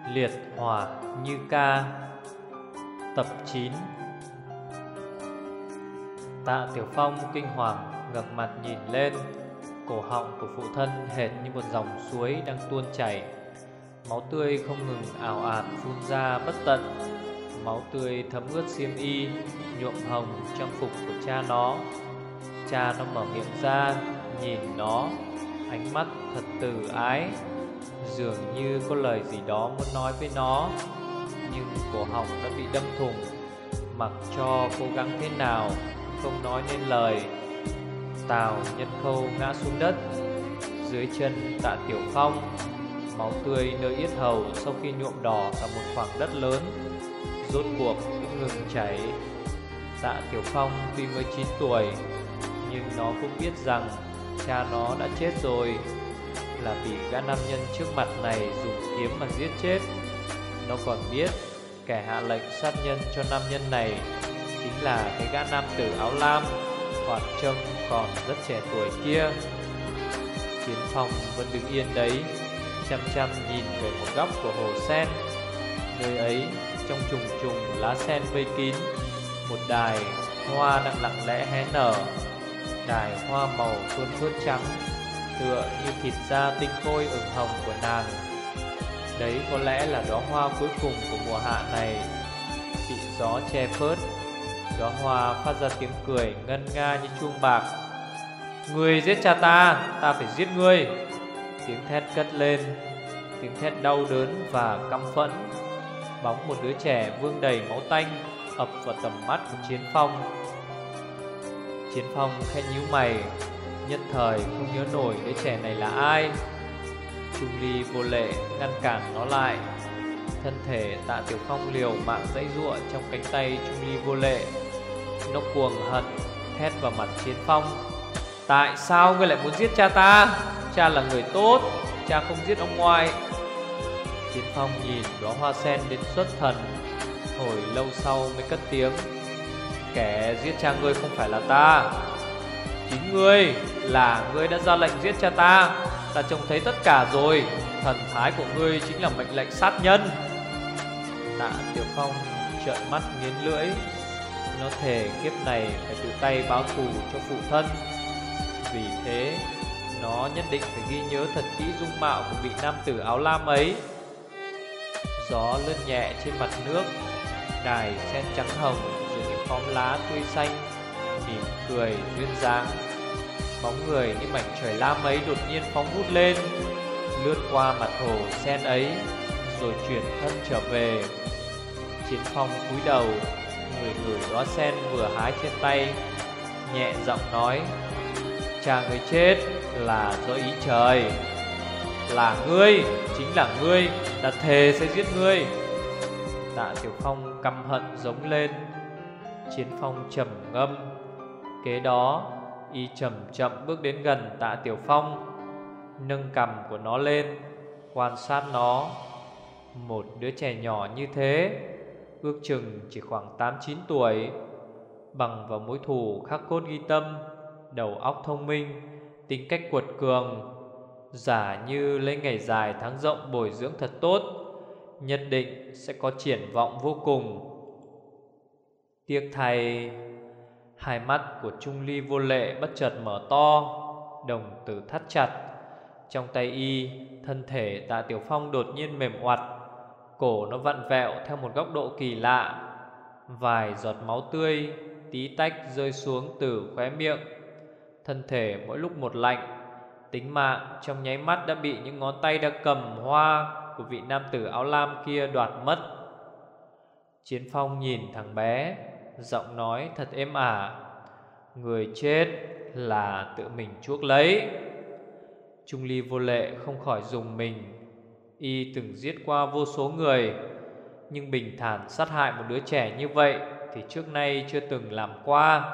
Liệt hỏa như ca. Tập 9. Tạ Tiểu Phong kinh hoàng ngẩng mặt nhìn lên. Cổ họng của phụ thân hệt như một dòng suối đang tuôn chảy. Máu tươi không ngừng ào ạt phun ra bất tận. Máu tươi thấm ướt xiêm y, nhuộm hồng trang phục của cha nó. Cha nó mở miệng ra, nhìn nó, ánh mắt thật từ ái, dường như có lời gì đó muốn nói với nó. Nhưng cổ họng đã bị đâm thủng, mặc cho cố gắng thế nào không nói nên lời. Tào Nhân Khâu ngã xuống đất. Dưới chân Tạ Tiểu Phong, máu tươi nơi yết hầu sau khi nhuộm đỏ cả một khoảng đất lớn rốt cuộc cũng ngừng chảy. Tạ Tiểu Phong tuy mới 9 tuổi, nhưng nó cũng biết rằng cha nó đã chết rồi, là vì gã nam nhân trước mặt này dùng kiếm mà giết chết. Nó còn biết kẻ hạ lệnh sát nhân cho nam nhân này chính là cái gã nam tử áo lam, thoạt trông còn rất trẻ tuổi kia. Chiến Phong vẫn đứng yên đấy, chăm chăm nhìn về một góc của hồ sen. Nơi ấy, trong trùng trùng lá sen vây kín, một đài hoa đang lặng lẽ hé nở. Đài hoa màu thuôn phớt trắng, tựa như thịt da tinh khôi ửng hồng của nàng. Đấy có lẽ là đóa hoa cuối cùng của mùa hạ này. Bị gió che phớt, đóa hoa phát ra tiếng cười ngân nga như chuông bạc. Ngươi giết cha ta, ta phải giết ngươi. Tiếng thét cất lên, tiếng thét đau đớn và căm phẫn. Bóng một đứa trẻ vương đầy máu tanh ập vào tầm mắt của Chiến Phong. Chiến Phong khẽ nhíu mày, nhất thời không nhớ nổi đứa trẻ này là ai. Trung Ly vô lệ ngăn cản nó lại. Thân thể Tạ Tiểu Phong liều mạng giãy giụa trong cánh tay Trung Ly vô lệ. Nó cuồng hận thét vào mặt Chiến Phong. Tại sao ngươi lại muốn giết cha ta? Cha là người tốt, cha không giết ông ngoại. Chiến Phong nhìn đóa hoa sen đến xuất thần, hồi lâu sau mới cất tiếng. Kẻ giết cha ngươi không phải là ta, chính ngươi, là ngươi đã ra lệnh giết cha ta. Ta trông thấy tất cả rồi, thần thái của ngươi chính là mệnh lệnh sát nhân. Tạ Tiểu Phong trợn mắt nghiến lưỡi. Nó thề kiếp này phải tự tay báo thù cho phụ thân. Vì thế nó nhất định phải ghi nhớ thật kỹ dung mạo của vị nam tử áo lam ấy. Gió lướt nhẹ trên mặt nước. Đài sen trắng hồng giữa những khóm lá tươi xanh mỉm cười duyên dáng. Bóng người như mảnh trời lam ấy đột nhiên phóng vút lên, lướt qua mặt hồ sen ấy, rồi chuyển thân trở về. Chiến Phong cúi đầu, người ngửi đóa sen vừa hái trên tay, nhẹ giọng nói. Cha người chết là do ý trời. Là ngươi, chính là ngươi, ta thề sẽ giết ngươi. Tạ Tiểu Phong căm hận giống lên. Chiến Phong trầm ngâm. Kế đó y chậm chậm bước đến gần Tạ Tiểu Phong, nâng cằm của nó lên, quan sát nó. Một đứa trẻ nhỏ như thế, ước chừng chỉ khoảng 8-9 tuổi, bằng vào mối thù khắc cốt ghi tâm, đầu óc thông minh, tính cách quật cường, giả như lấy ngày dài tháng rộng bồi dưỡng thật tốt, nhất định sẽ có triển vọng vô cùng. Tiếc thay, hai mắt của Trung Ly vô lệ bất chợt mở to, đồng tử thắt chặt. Trong tay y, thân thể Tạ Tiểu Phong đột nhiên mềm oặt, cổ nó vặn vẹo theo một góc độ kỳ lạ. Vài giọt máu tươi tí tách rơi xuống từ khóe miệng. Thân thể mỗi lúc một lạnh, tính mạng trong nháy mắt đã bị những ngón tay đang cầm hoa của vị nam tử áo lam kia đoạt mất. Chiến Phong nhìn thằng bé, giọng nói thật êm ả. Người chết là tự mình chuốc lấy. Trung Ly vô lệ không khỏi rùng mình. Y từng giết qua vô số người, nhưng bình thản sát hại một đứa trẻ như vậy thì trước nay chưa từng làm qua.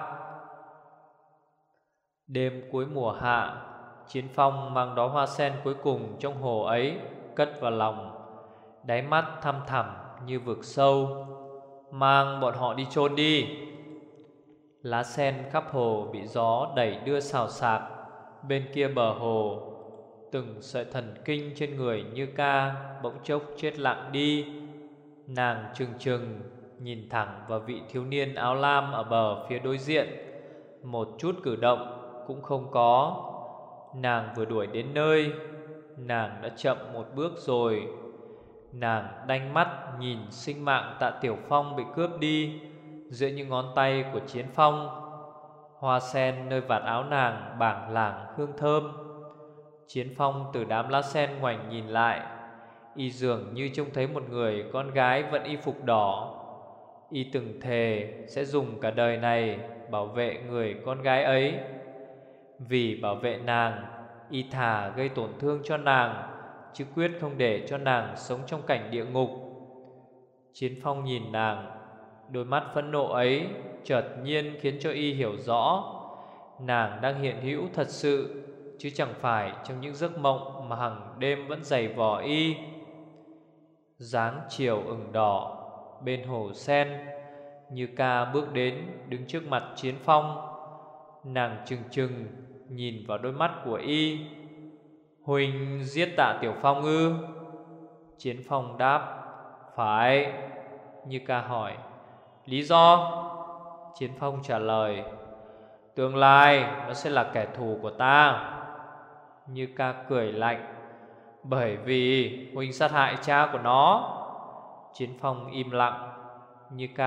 Đêm cuối mùa hạ, Chiến Phong mang đóa hoa sen cuối cùng trong hồ ấy cất vào lòng, đáy mắt thăm thẳm như vực sâu. Mang bọn họ đi chôn đi. Lá sen khắp hồ bị gió đẩy đưa xào xạc. Bên kia bờ hồ, Từng sợi thần kinh trên người Như Ca bỗng chốc chết lặng đi. Nàng trừng trừng nhìn thẳng vào vị thiếu niên áo lam ở bờ phía đối diện, một chút cử động cũng không có. Nàng vừa đuổi đến nơi, nàng đã chậm một bước rồi. Nàng đanh mắt nhìn sinh mạng Tạ Tiểu Phong bị cướp đi giữa những ngón tay của Chiến Phong. Hoa sen nơi vạt áo nàng bảng lảng hương thơm. Chiến Phong từ đám lá sen ngoảnh nhìn lại, y dường như trông thấy một người con gái vận y phục đỏ. Y từng thề sẽ dùng cả đời này bảo vệ người con gái ấy. Vì bảo vệ nàng, y thà gây tổn thương cho nàng, chứ quyết không để cho nàng sống trong cảnh địa ngục. Chiến Phong nhìn nàng, đôi mắt phẫn nộ ấy chợt nhiên khiến cho y hiểu rõ nàng đang hiện hữu thật sự, chứ chẳng phải trong những giấc mộng mà hằng đêm vẫn giày vò y. Dáng chiều ửng đỏ bên hồ sen, Như Ca bước đến đứng trước mặt Chiến Phong. Nàng trừng trừng nhìn vào đôi mắt của y. Huynh giết Tạ Tiểu Phong ư? Chiến Phong đáp: phải. Như Ca hỏi: lý do? Chiến Phong trả lời: tương lai nó sẽ là kẻ thù của ta. Như Ca cười lạnh: bởi vì huynh sát hại cha của nó. Chiến Phong im lặng. Như Ca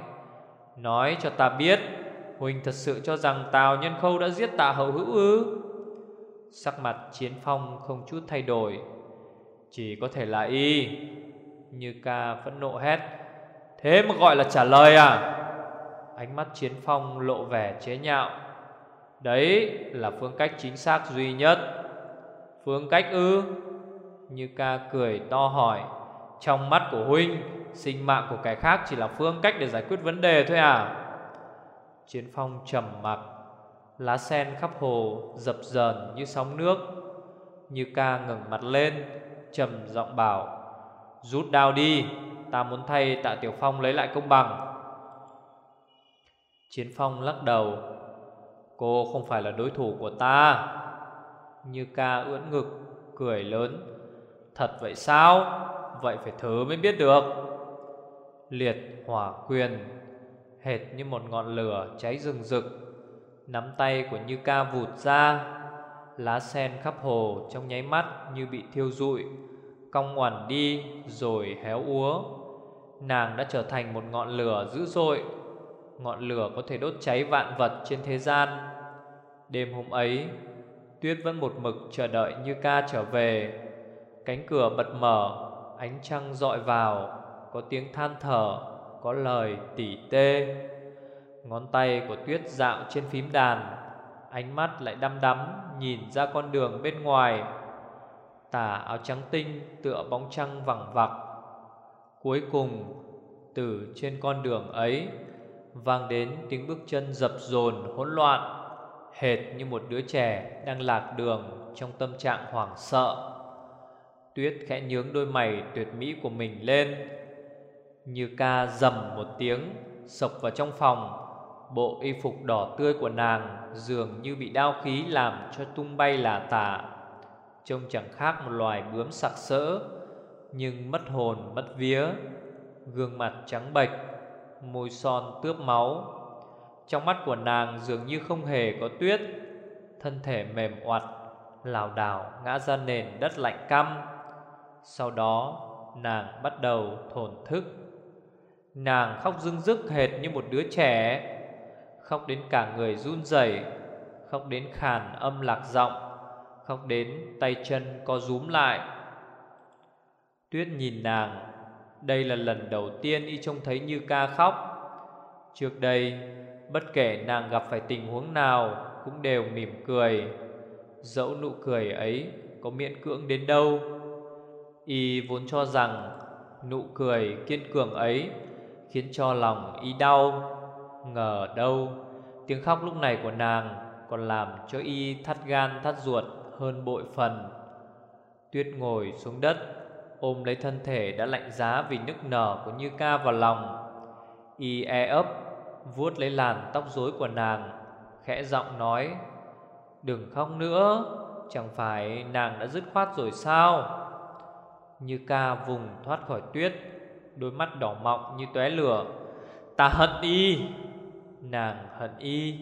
nói cho ta biết, huynh thật sự cho rằng Tào Nhân Khâu đã giết Tạ Hậu Hữu ư? Sắc mặt Chiến Phong không chút thay đổi: chỉ có thể là y. Như Ca phẫn nộ hét: thế mà gọi là trả lời à? Ánh mắt Chiến Phong lộ vẻ chế nhạo: đấy là phương cách chính xác duy nhất. Phương cách ư? Như Ca cười to hỏi: trong mắt của huynh, sinh mạng của kẻ khác chỉ là phương cách để giải quyết vấn đề thôi à? Chiến Phong trầm mặc. Lá sen khắp hồ dập dờn như sóng nước. Như Ca ngẩng mặt lên, trầm giọng bảo: rút đao đi, ta muốn thay Tạ Tiểu Phong lấy lại công bằng. Chiến Phong lắc đầu: cô không phải là đối thủ của ta. Như Ca ưỡn ngực cười lớn: thật vậy sao? Vậy phải thử mới biết được. Liệt hỏa quyền hệt như một ngọn lửa cháy rừng rực. Nắm tay của Như Ca vụt ra. Lá sen khắp hồ trong nháy mắt như bị thiêu rụi, cong ngoằn đi rồi héo úa. Nàng đã trở thành một ngọn lửa dữ dội, ngọn lửa có thể đốt cháy vạn vật trên thế gian. Đêm hôm ấy, Tuyết vẫn một mực chờ đợi Như Ca trở về. Cánh cửa bật mở, ánh trăng dọi vào, có tiếng than thở, có lời tỉ tê. Ngón tay của Tuyết dạo trên phím đàn, ánh mắt lại đăm đắm nhìn ra con đường bên ngoài. Tà áo trắng tinh tựa bóng trăng vằng vặc. Cuối cùng, từ trên con đường ấy vang đến tiếng bước chân dập dồn hỗn loạn, hệt như một đứa trẻ đang lạc đường trong tâm trạng hoảng sợ. Tuyết khẽ nhướng đôi mày tuyệt mỹ của mình lên. Như Ca rầm một tiếng xộc vào trong phòng. Bộ y phục đỏ tươi của nàng dường như bị đao khí làm cho tung bay lả tả, trông chẳng khác một loài bướm sặc sỡ, nhưng mất hồn mất vía. Gương mặt trắng bệch, môi son tướp máu. Trong mắt của nàng dường như không hề có tuyết. Thân thể mềm oặt lảo đảo ngã ra nền đất lạnh căm. Sau đó nàng bắt đầu thổn thức. Nàng khóc rưng rức hệt như một đứa trẻ, khóc đến cả người run rẩy, khóc đến khàn âm lạc giọng, khóc đến tay chân co rúm lại. Tuyết nhìn nàng. Đây là lần đầu tiên y trông thấy Như Ca khóc. Trước đây, bất kể nàng gặp phải tình huống nào cũng đều mỉm cười, dẫu nụ cười ấy có miễn cưỡng đến đâu. Y vốn cho rằng nụ cười kiên cường ấy khiến cho lòng y đau. Ngờ đâu tiếng khóc lúc này của nàng còn làm cho y thắt gan thắt ruột hơn bội phần. Tuyết ngồi xuống đất, ôm lấy thân thể đã lạnh giá vì nức nở của Như Ca vào lòng. Y e ấp vuốt lấy làn tóc rối của nàng, khẽ giọng nói: đừng khóc nữa, chẳng phải nàng đã dứt khoát rồi sao? Như Ca vùng thoát khỏi tuyết, đôi mắt đỏ mọng như tóe lửa. Ta hận y. Nàng hận y.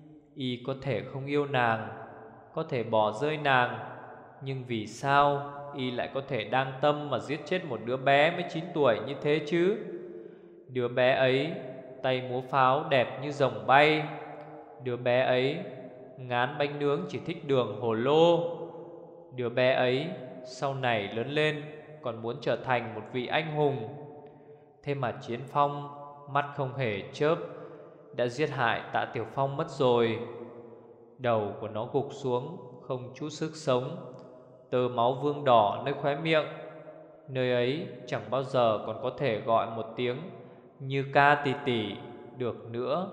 Y có thể không yêu nàng, có thể bỏ rơi nàng, nhưng vì sao y lại có thể đang tâm mà giết chết một đứa bé mới 9 tuổi như thế chứ? Đứa bé ấy tay múa pháo đẹp như rồng bay. Đứa bé ấy ngán bánh nướng chỉ thích đường hồ lô. Đứa bé ấy sau này lớn lên còn muốn trở thành một vị anh hùng. Thế mà Chiến Phong mắt không hề chớp đã giết hại Tạ Tiểu Phong mất rồi. Đầu của nó gục xuống, không chút sức sống, tơ máu vương đỏ nơi khóe miệng. Nơi ấy chẳng bao giờ còn có thể gọi một tiếng Như Ca tỉ tỉ được nữa.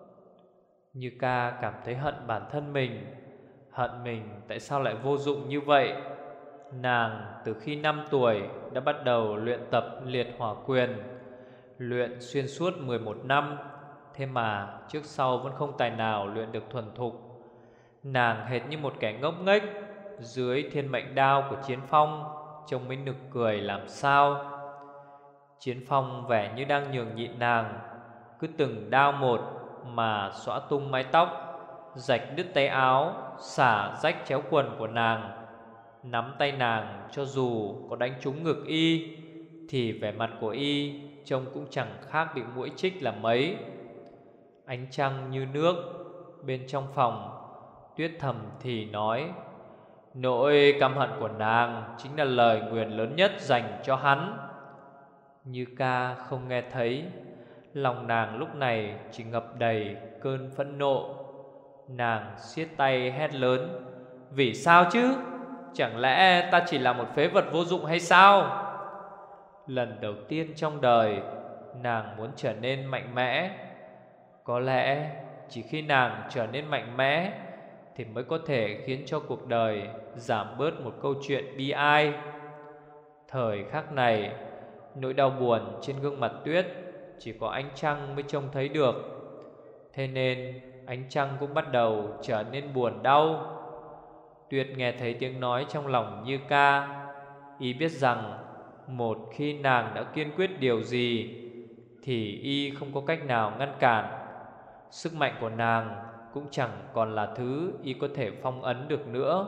Như Ca cảm thấy hận bản thân mình, hận mình tại sao lại vô dụng như vậy. Nàng từ khi 5 tuổi đã bắt đầu luyện tập liệt hỏa quyền, luyện xuyên suốt 11 năm. Thế mà trước sau vẫn không tài nào luyện được thuần thục. Nàng hệt như một kẻ ngốc nghếch dưới thiên mệnh đao của Chiến Phong, trông mới nực cười làm sao. Chiến Phong vẻ như đang nhường nhịn nàng, cứ từng đao một mà xõa tung mái tóc, rạch đứt tay áo, xả rách chéo quần của nàng. Nắm tay nàng cho dù có đánh trúng ngực y thì vẻ mặt của y trông cũng chẳng khác bị muỗi chích là mấy. Ánh trăng như nước. Bên trong phòng, Tuyết thầm thì nói: nỗi căm hận của nàng chính là lời nguyền lớn nhất dành cho hắn. Như Ca không nghe thấy. Lòng nàng lúc này chỉ ngập đầy cơn phẫn nộ. Nàng siết tay hét lớn: vì sao chứ? Chẳng lẽ ta chỉ là một phế vật vô dụng hay sao? Lần đầu tiên trong đời, nàng muốn trở nên mạnh mẽ. Có lẽ chỉ khi nàng trở nên mạnh mẽ thì mới có thể khiến cho cuộc đời giảm bớt một câu chuyện bi ai. Thời khắc này, nỗi đau buồn trên gương mặt Tuyết chỉ có ánh trăng mới trông thấy được. Thế nên ánh trăng cũng bắt đầu trở nên buồn đau. Tuyết nghe thấy tiếng nói trong lòng Như Ca. Y biết rằng một khi nàng đã kiên quyết điều gì thì y không có cách nào ngăn cản. Sức mạnh của nàng cũng chẳng còn là thứ y có thể phong ấn được nữa.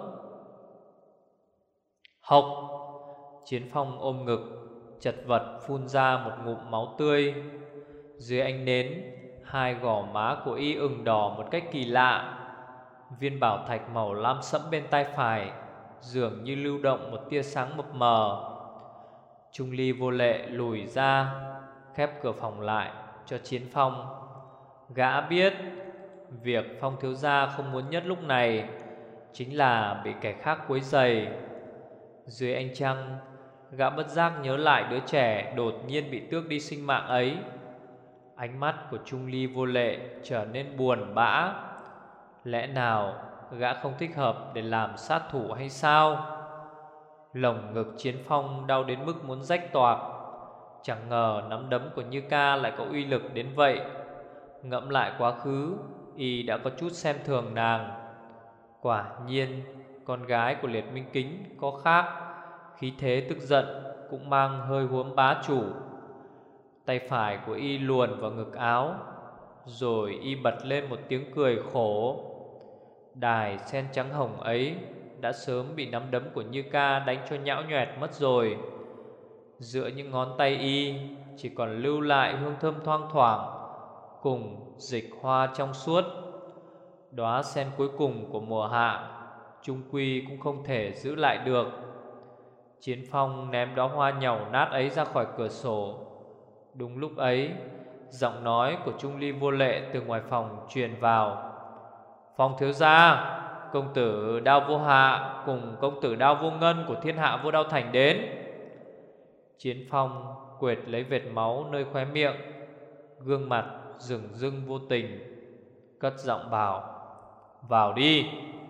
Hộc! Chiến Phong ôm ngực, chật vật phun ra một ngụm máu tươi. Dưới ánh nến, hai gò má của y ửng đỏ một cách kỳ lạ. Viên bảo thạch màu lam sẫm bên tay phải dường như lưu động một tia sáng mập mờ. Trung Ly Vô Lệ lùi ra, khép cửa phòng lại cho Chiến Phong. Gã biết việc Phong thiếu gia không muốn nhất lúc này chính là bị kẻ khác quấy rầy. Dưới ánh trăng, gã bất giác nhớ lại đứa trẻ đột nhiên bị tước đi sinh mạng ấy. Ánh mắt của Trung Ly Vô Lệ trở nên buồn bã. Lẽ nào gã không thích hợp để làm sát thủ hay sao? Lồng ngực Chiến Phong đau đến mức muốn rách toạc. Chẳng ngờ nắm đấm của Như Ca lại có uy lực đến vậy. Ngẫm lại quá khứ, y đã có chút xem thường nàng. Quả nhiên con gái của Liệt Minh Kính có khác. Khí thế tức giận cũng mang hơi huống bá chủ. Tay phải của y luồn vào ngực áo, rồi y bật lên một tiếng cười khổ. Đài sen trắng hồng ấy đã sớm bị nắm đấm của Như Ca đánh cho nhão nhoẹt mất rồi. Giữa những ngón tay y chỉ còn lưu lại hương thơm thoang thoảng cùng dịch hoa trong suốt. Đóa sen cuối cùng của mùa hạ chung quy cũng không thể giữ lại được. Chiến Phong ném đóa hoa nhàu nát ấy ra khỏi cửa sổ. Đúng lúc ấy, giọng nói của Trung Ly Vô Lệ từ ngoài phòng truyền vào: Phong thiếu gia, công tử Đao Vô Hạ cùng công tử Đao Vô Ngân của Thiên Hạ Vô Đao Thành đến. Chiến Phong quệt lấy vệt máu nơi khóe miệng, gương mặt dửng dưng vô tình, cất giọng bảo: vào đi.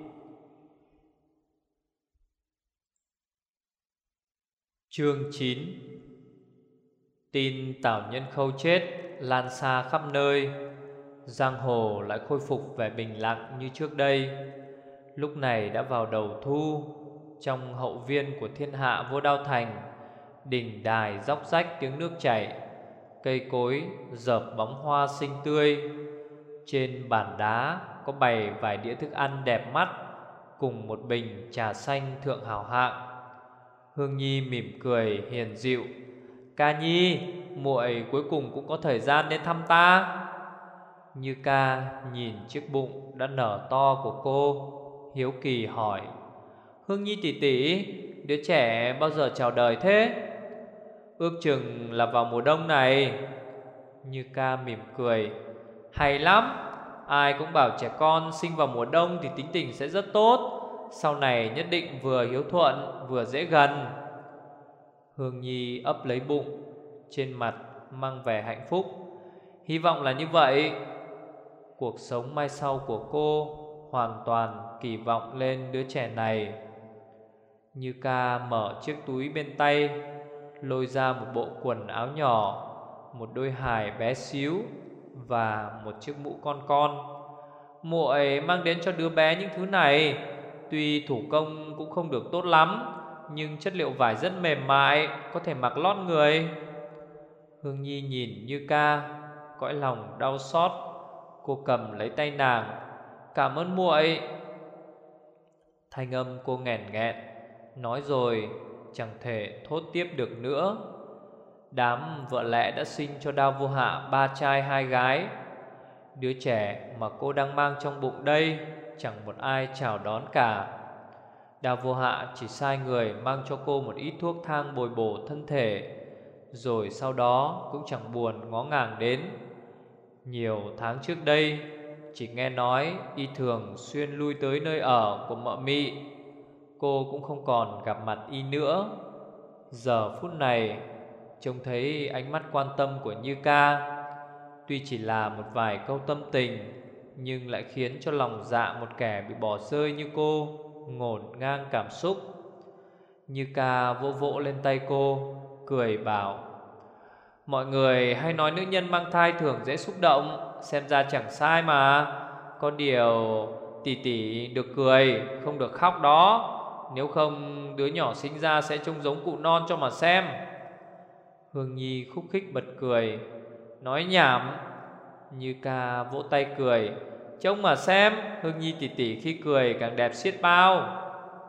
Chương 9. Tin Tào Nhân Khâu chết lan xa khắp nơi. Giang hồ lại khôi phục vẻ bình lặng như trước đây. Lúc này đã vào đầu thu. Trong hậu viên của Thiên Hạ Vô Đao Thành, đỉnh đài róc rách tiếng nước chảy, cây cối rợp bóng hoa xinh tươi. Trên bàn đá có bày vài đĩa thức ăn đẹp mắt, cùng một bình trà xanh thượng hảo hạng. Hương Nhi mỉm cười hiền dịu: "Ca Nhi, muội cuối cùng cũng có thời gian đến thăm ta." Như Ca nhìn chiếc bụng đã nở to của cô, hiếu kỳ hỏi: "Hương Nhi tỷ tỷ, đứa trẻ bao giờ chào đời thế?" "Ước chừng là vào mùa đông này." Như Ca mỉm cười: "Hay lắm, ai cũng bảo trẻ con sinh vào mùa đông thì tính tình sẽ rất tốt, sau này nhất định vừa hiếu thuận vừa dễ gần." Hương Nhi ấp lấy bụng, trên mặt mang vẻ hạnh phúc: "Hy vọng là như vậy." Cuộc sống mai sau của cô hoàn toàn kỳ vọng lên đứa trẻ này. Như Ca mở chiếc túi bên tay, lôi ra một bộ quần áo nhỏ, một đôi hài bé xíu và một chiếc mũ con. "Muội mang đến cho đứa bé những thứ này. Tuy thủ công cũng không được tốt lắm, nhưng chất liệu vải rất mềm mại, có thể mặc lót người." Hương Nhi nhìn Như Ca, cõi lòng đau xót. Cô cầm lấy tay nàng: "Cảm ơn muội." Thanh âm cô nghẹn nghẹn, nói rồi chẳng thể thốt tiếp được nữa. Đám vợ lẽ đã sinh cho Đao Vô Hạ 3 trai 2 gái. Đứa trẻ mà cô đang mang trong bụng đây chẳng một ai chào đón cả. Đao Vô Hạ chỉ sai người mang cho cô một ít thuốc thang bồi bổ thân thể, rồi sau đó cũng chẳng buồn ngó ngàng đến. Nhiều tháng trước đây, chỉ nghe nói y thường xuyên lui tới nơi ở của mợ Mị. Cô cũng không còn gặp mặt y nữa. Giờ phút này, trông thấy ánh mắt quan tâm của Như Ca, tuy chỉ là một vài câu tâm tình, nhưng lại khiến cho lòng dạ một kẻ bị bỏ rơi như cô ngổn ngang cảm xúc. Như Ca vỗ vỗ lên tay cô, cười bảo: "Mọi người hay nói nữ nhân mang thai thường dễ xúc động, xem ra chẳng sai mà. Có điều tỷ tỷ được cười, không được khóc đó. Nếu không đứa nhỏ sinh ra sẽ trông giống cụ non cho mà xem." Hương Nhi khúc khích bật cười: "Nói nhảm." Như Ca vỗ tay cười: "Trông mà xem, Hương Nhi tỷ tỷ khi cười càng đẹp xiết bao."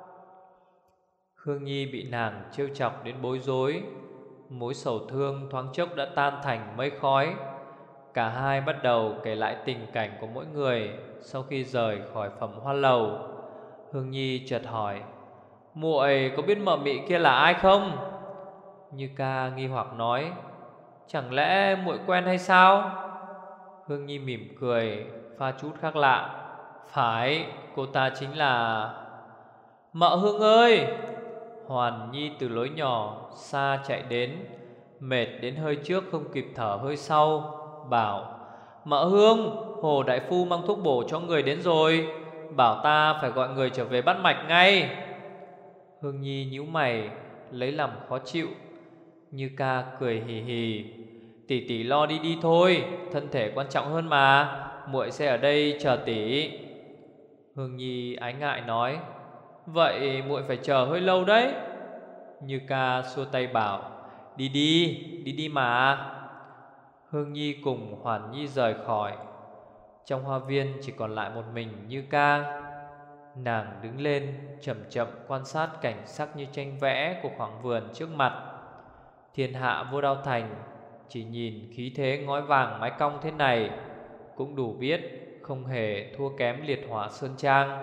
Hương Nhi bị nàng trêu chọc đến bối rối. Mối sầu thương thoáng chốc đã tan thành mây khói. Cả hai bắt đầu kể lại tình cảnh của mỗi người sau khi rời khỏi Phẩm Hoa Lầu. Hương Nhi chợt hỏi: "Muội có biết mợ Mị kia là ai không?" Như Ca nghi hoặc nói: "Chẳng lẽ muội quen hay sao?" Hương Nhi mỉm cười, pha chút khác lạ: "Phải, cô ta chính là..." "Mợ Hương ơi!" Hoàn Nhi từ lối nhỏ xa chạy đến, mệt đến hơi trước không kịp thở hơi sau, bảo: "Mợ Hương, Hồ đại phu mang thuốc bổ cho người đến rồi, bảo ta phải gọi người trở về bắt mạch ngay." Hương Nhi nhíu mày, lấy làm khó chịu. Như Ca cười hì hì: "Tỷ tỷ lo đi đi thôi, thân thể quan trọng hơn mà, muội sẽ ở đây chờ tỷ." Hương Nhi ái ngại nói: "Vậy muội phải chờ hơi lâu đấy." Như Ca xua tay bảo: "Đi đi, đi đi mà." Hương Nhi cùng Hoàn Nhi rời khỏi. Trong hoa viên chỉ còn lại một mình Như Ca. Nàng đứng lên, chậm chậm quan sát cảnh sắc như tranh vẽ của khoảng vườn trước mặt. Thiên Hạ Vô Đao Thành, chỉ nhìn khí thế ngói vàng mái cong thế này cũng đủ biết không hề thua kém Liệt Hỏa Sơn Trang.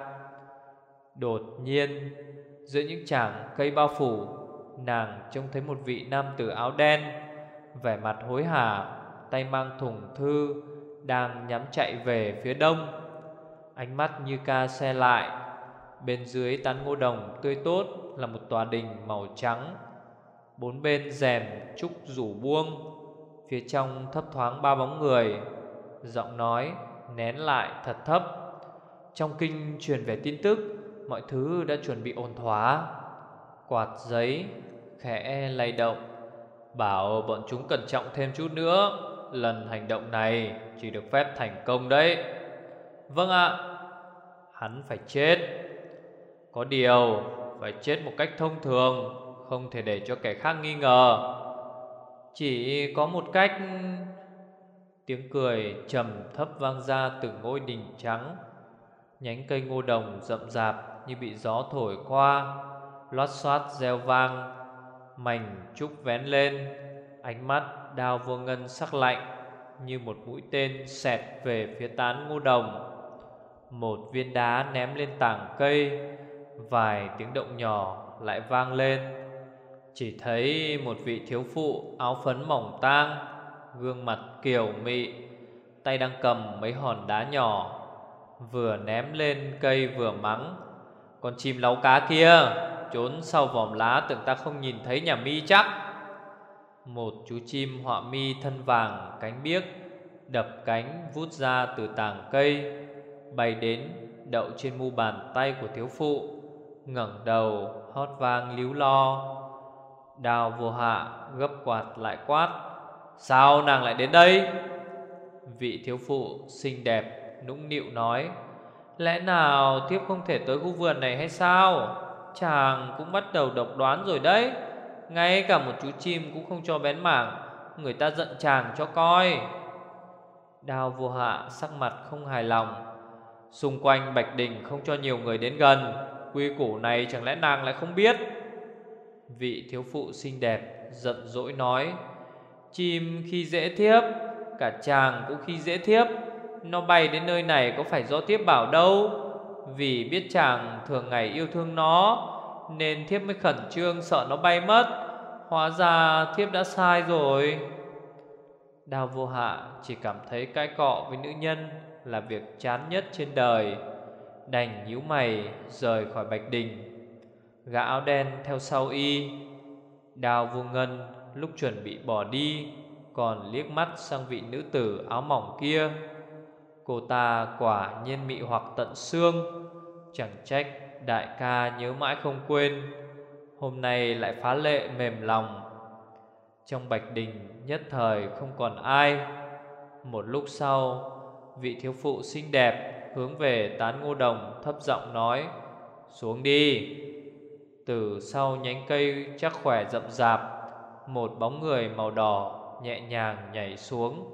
Đột nhiên, giữa những chảng cây bao phủ, nàng trông thấy một vị nam tử áo đen, vẻ mặt hối hả, tay mang thùng thư, đang nhắm chạy về phía đông. Ánh mắt Như Ca se lại. Bên dưới tán ngô đồng tươi tốt là một tòa đình màu trắng, bốn bên rèm trúc rủ buông. Phía trong thấp thoáng ba bóng người. Giọng nói nén lại thật thấp: "Trong kinh truyền về tin tức, mọi thứ đã chuẩn bị ổn thỏa." Quạt giấy khẽ lay động, bảo bọn chúng cẩn trọng thêm chút nữa. Lần hành động này chỉ được phép thành công đấy. "Vâng ạ." "Hắn phải chết." Có điều phải chết một cách thông thường, không thể để cho kẻ khác nghi ngờ. Chỉ có một cách. Tiếng cười trầm thấp vang ra từ ngôi đình trắng. Nhánh cây ngô đồng rậm rạp như bị gió thổi qua, loát xoát reo vang. Mảnh trúc vén lên, ánh mắt Đao Vô Ngân sắc lạnh như một mũi tên xẹt về phía tán ngô đồng. Một viên đá ném lên tảng cây, vài tiếng động nhỏ lại vang lên. Chỉ thấy một vị thiếu phụ áo phấn mỏng tang, gương mặt kiều mị, tay đang cầm mấy hòn đá nhỏ, vừa ném lên cây vừa mắng: "Con chim láu cá kia, trốn sau vòm lá tưởng ta không nhìn thấy nhà mi chắc." Một chú chim họa mi thân vàng cánh biếc đập cánh vút ra từ tàng cây, bay đến đậu trên mu bàn tay của thiếu phụ, ngẩng đầu hót vang líu lo. Đào Vô Hạ gấp quạt lại quát: "Sao nàng lại đến đây?" Vị thiếu phụ xinh đẹp nũng nịu nói: "Lẽ nào thiếp không thể tới khu vườn này hay sao? Chàng cũng bắt đầu độc đoán rồi đấy. Ngay cả một chú chim cũng không cho bén mảng, người ta giận chàng cho coi." Đào Vô Hạ sắc mặt không hài lòng: "Xung quanh Bạch Đình không cho nhiều người đến gần, quy củ này chẳng lẽ nàng lại không biết?" Vị thiếu phụ xinh đẹp giận dỗi nói: "Chim khi dễ thiếp, cả chàng cũng khi dễ thiếp. Nó bay đến nơi này có phải do thiếp bảo đâu. Vì biết chàng thường ngày yêu thương nó, nên thiếp mới khẩn trương sợ nó bay mất. Hóa ra thiếp đã sai rồi." Đào Vô Hạ chỉ cảm thấy cãi cọ với nữ nhân là việc chán nhất trên đời, đành nhíu mày rời khỏi Bạch Đình. Gã áo đen theo sau y. Đào Vô Ngân lúc chuẩn bị bỏ đi còn liếc mắt sang vị nữ tử áo mỏng kia. Cô ta quả nhiên mị hoặc tận xương, chẳng trách đại ca nhớ mãi không quên, hôm nay lại phá lệ mềm lòng. Trong Bạch Đình nhất thời không còn ai. Một lúc sau, vị thiếu phụ xinh đẹp hướng về tán ngô đồng thấp giọng nói: "Xuống đi." Từ sau nhánh cây chắc khỏe rậm rạp, một bóng người màu đỏ nhẹ nhàng nhảy xuống.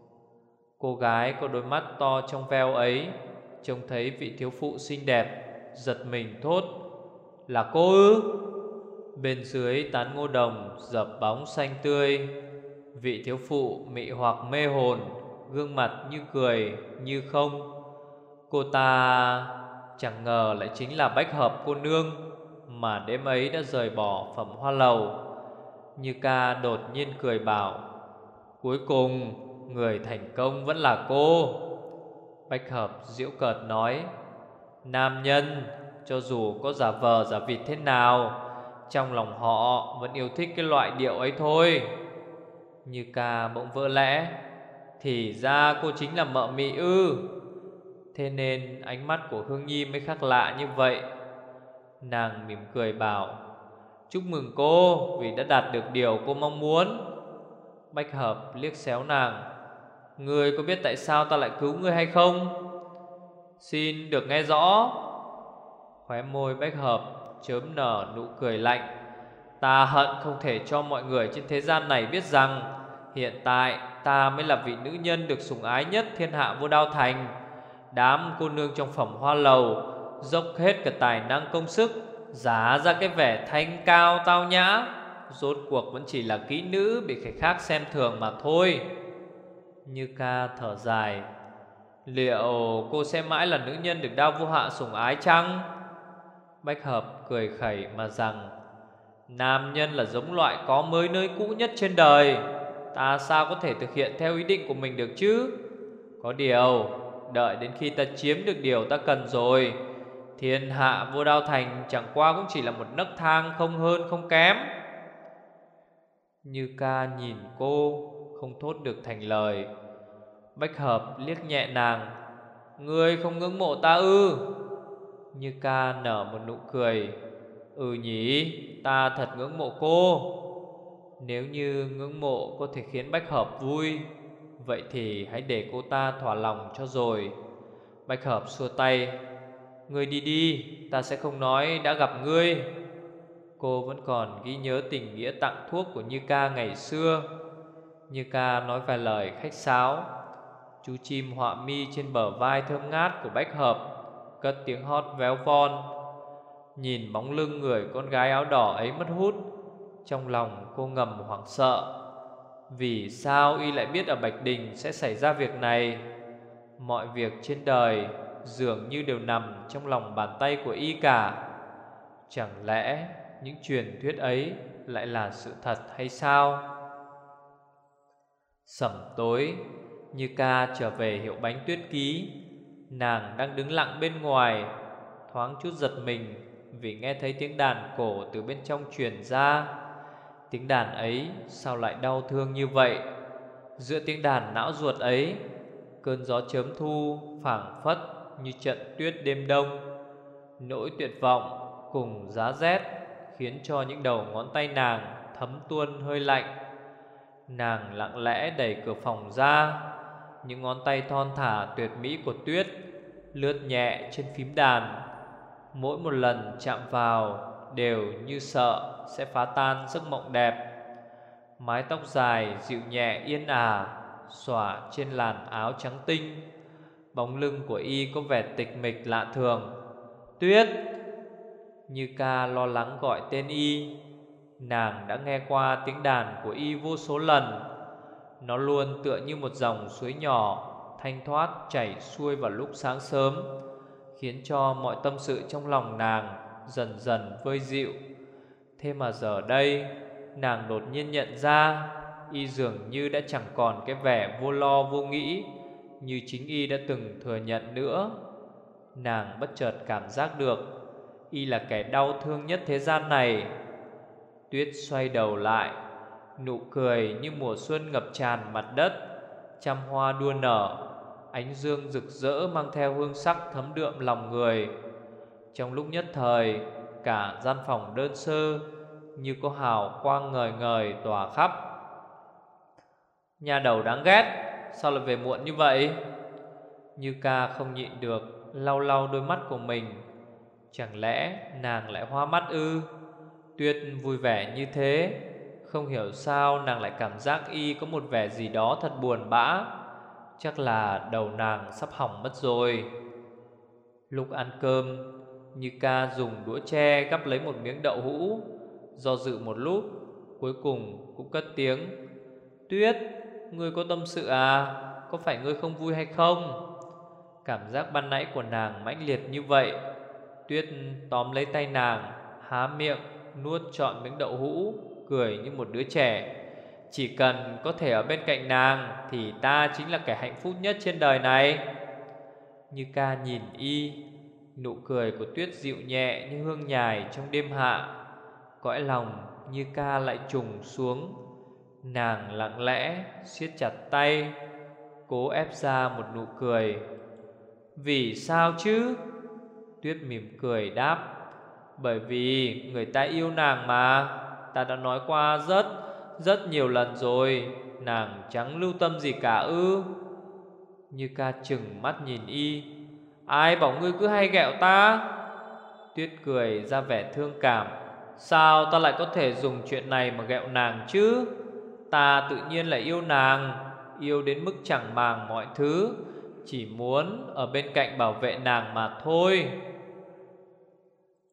Cô gái có đôi mắt to trong veo ấy trông thấy vị thiếu phụ xinh đẹp, giật mình thốt: "Là cô ư?" Bên dưới tán ngô đồng dập bóng xanh tươi, vị thiếu phụ mị hoặc mê hồn, gương mặt như cười như không. Cô ta chẳng ngờ lại chính là Bách Hợp cô nương mà đêm ấy đã rời bỏ Phẩm Hoa Lầu. Như Ca đột nhiên cười bảo: "Cuối cùng người thành công vẫn là cô." Bách Hợp giễu cợt nói: "Nam nhân cho dù có giả vờ giả vịt thế nào, trong lòng họ vẫn yêu thích cái loại điệu ấy thôi." Như Ca bỗng vỡ lẽ: "Thì ra cô chính là mợ mị ư?" Thế nên ánh mắt của Hương Nhi mới khác lạ như vậy. Nàng mỉm cười bảo: "Chúc mừng cô vì đã đạt được điều cô mong muốn." Bách Hợp liếc xéo nàng: "Ngươi có biết tại sao ta lại cứu ngươi hay không?" "Xin được nghe rõ." Khóe môi Bách Hợp chớm nở nụ cười lạnh: "Ta hận không thể cho mọi người trên thế gian này biết rằng hiện tại ta mới là vị nữ nhân được sủng ái nhất thiên hạ Vô Đao Thành. Đám cô nương trong Phẩm Hoa Lầu dốc hết cả tài năng công sức, giả ra cái vẻ thanh cao tao nhã, rốt cuộc vẫn chỉ là kỹ nữ bị kẻ khác xem thường mà thôi." Như Ca thở dài: "Liệu cô sẽ mãi là nữ nhân được Đao Vô Hạ sủng ái chăng?" Bách Hợp cười khẩy mà rằng: "Nam nhân là giống loại có mới nơi cũ nhất trên đời, ta sao có thể thực hiện theo ý định của mình được chứ? Có điều, đợi đến khi ta chiếm được điều ta cần rồi, thiên hạ Vô Đao Thành chẳng qua cũng chỉ là một nấc thang không hơn không kém." Như Ca nhìn cô không thốt được thành lời. Bách Hợp liếc nhẹ nàng: "Ngươi không ngưỡng mộ ta ư?" Như Ca nở một nụ cười: "Ừ nhỉ, ta thật ngưỡng mộ cô." Nếu như ngưỡng mộ có thể khiến Bách Hợp vui, vậy thì hãy để cô ta thỏa lòng cho rồi. Bách Hợp xua tay: Ngươi đi đi, ta sẽ không nói đã gặp ngươi. Cô vẫn còn ghi nhớ tình nghĩa tặng thuốc của Như Ca ngày xưa. Như Ca nói vài lời khách sáo. Chú chim họa mi trên bờ vai thơm ngát của bách hợp cất tiếng hót véo von. Nhìn bóng lưng người con gái áo đỏ ấy mất hút, trong lòng cô ngầm hoảng sợ. Vì sao y lại biết ở Bạch Đình sẽ xảy ra việc này? Mọi việc trên đời dường như đều nằm trong lòng bàn tay của y cả. Chẳng lẽ những truyền thuyết ấy lại là sự thật hay sao? Sẩm tối, Như Ca trở về hiệu bánh Tuyết Ký. Nàng đang đứng lặng bên ngoài, thoáng chút giật mình vì nghe thấy tiếng đàn cổ từ bên trong truyền ra. Tiếng đàn ấy sao lại đau thương như vậy? Giữa tiếng đàn não ruột ấy, cơn gió chớm thu phảng phất như trận tuyết đêm đông. Nỗi tuyệt vọng cùng giá rét khiến cho những đầu ngón tay nàng thấm tuôn hơi lạnh. Nàng lặng lẽ đẩy cửa phòng ra. Những ngón tay thon thả tuyệt mỹ của Tuyết lướt nhẹ trên phím đàn. Mỗi một lần chạm vào đều như sợ sẽ phá tan giấc mộng đẹp. Mái tóc dài dịu nhẹ yên ả xõa trên làn áo trắng tinh. Bóng lưng của y có vẻ tịch mịch lạ thường. Tuyết! Như Ca lo lắng gọi tên y. Nàng đã nghe qua tiếng đàn của y vô số lần. Nó luôn tựa như một dòng suối nhỏ thanh thoát chảy xuôi vào lúc sáng sớm, khiến cho mọi tâm sự trong lòng nàng dần dần vơi dịu. Thế mà giờ đây nàng đột nhiên nhận ra y dường như đã chẳng còn cái vẻ vô lo vô nghĩ như chính y đã từng thừa nhận nữa. Nàng bất chợt cảm giác được y là kẻ đau thương nhất thế gian này. Tuyết xoay đầu lại, nụ cười như mùa xuân ngập tràn mặt đất. Trăm hoa đua nở, ánh dương rực rỡ mang theo hương sắc thấm đượm lòng người. Trong lúc nhất thời, cả gian phòng đơn sơ như có hào quang ngời ngời tỏa khắp. Nhà đầu đáng ghét, sao lại về muộn như vậy? Như Ca không nhịn được lau lau đôi mắt của mình. Chẳng lẽ nàng lại hoa mắt ư? Tuyết vui vẻ như thế, không hiểu sao nàng lại cảm giác y có một vẻ gì đó thật buồn bã. Chắc là đầu nàng sắp hỏng mất rồi. Lúc ăn cơm, Như Ca dùng đũa tre gắp lấy một miếng đậu hũ. Do dự một lúc, cuối cùng cũng cất tiếng. Tuyết, ngươi có tâm sự à? Có phải ngươi không vui hay không? Cảm giác ban nãy của nàng mãnh liệt như vậy. Tuyết tóm lấy tay nàng, há miệng nuốt trọn miếng đậu hũ, cười như một đứa trẻ. Chỉ cần có thể ở bên cạnh nàng thì ta chính là kẻ hạnh phúc nhất trên đời này. Như Ca nhìn y, nụ cười của Tuyết dịu nhẹ như hương nhài trong đêm hạ. Cõi lòng Như Ca lại trùng xuống. Nàng lặng lẽ siết chặt tay, cố ép ra một nụ cười. Vì sao chứ? Tuyết mỉm cười đáp. Bởi vì người ta yêu nàng mà. Ta đã nói qua rất nhiều lần rồi. Nàng chẳng lưu tâm gì cả ư? Như Ca chừng mắt nhìn y. Ai bảo ngươi cứ hay ghẹo ta? Tuyết cười ra vẻ thương cảm. Sao ta lại có thể dùng chuyện này mà ghẹo nàng chứ? Ta tự nhiên là yêu nàng, yêu đến mức chẳng màng mọi thứ, chỉ muốn ở bên cạnh bảo vệ nàng mà thôi.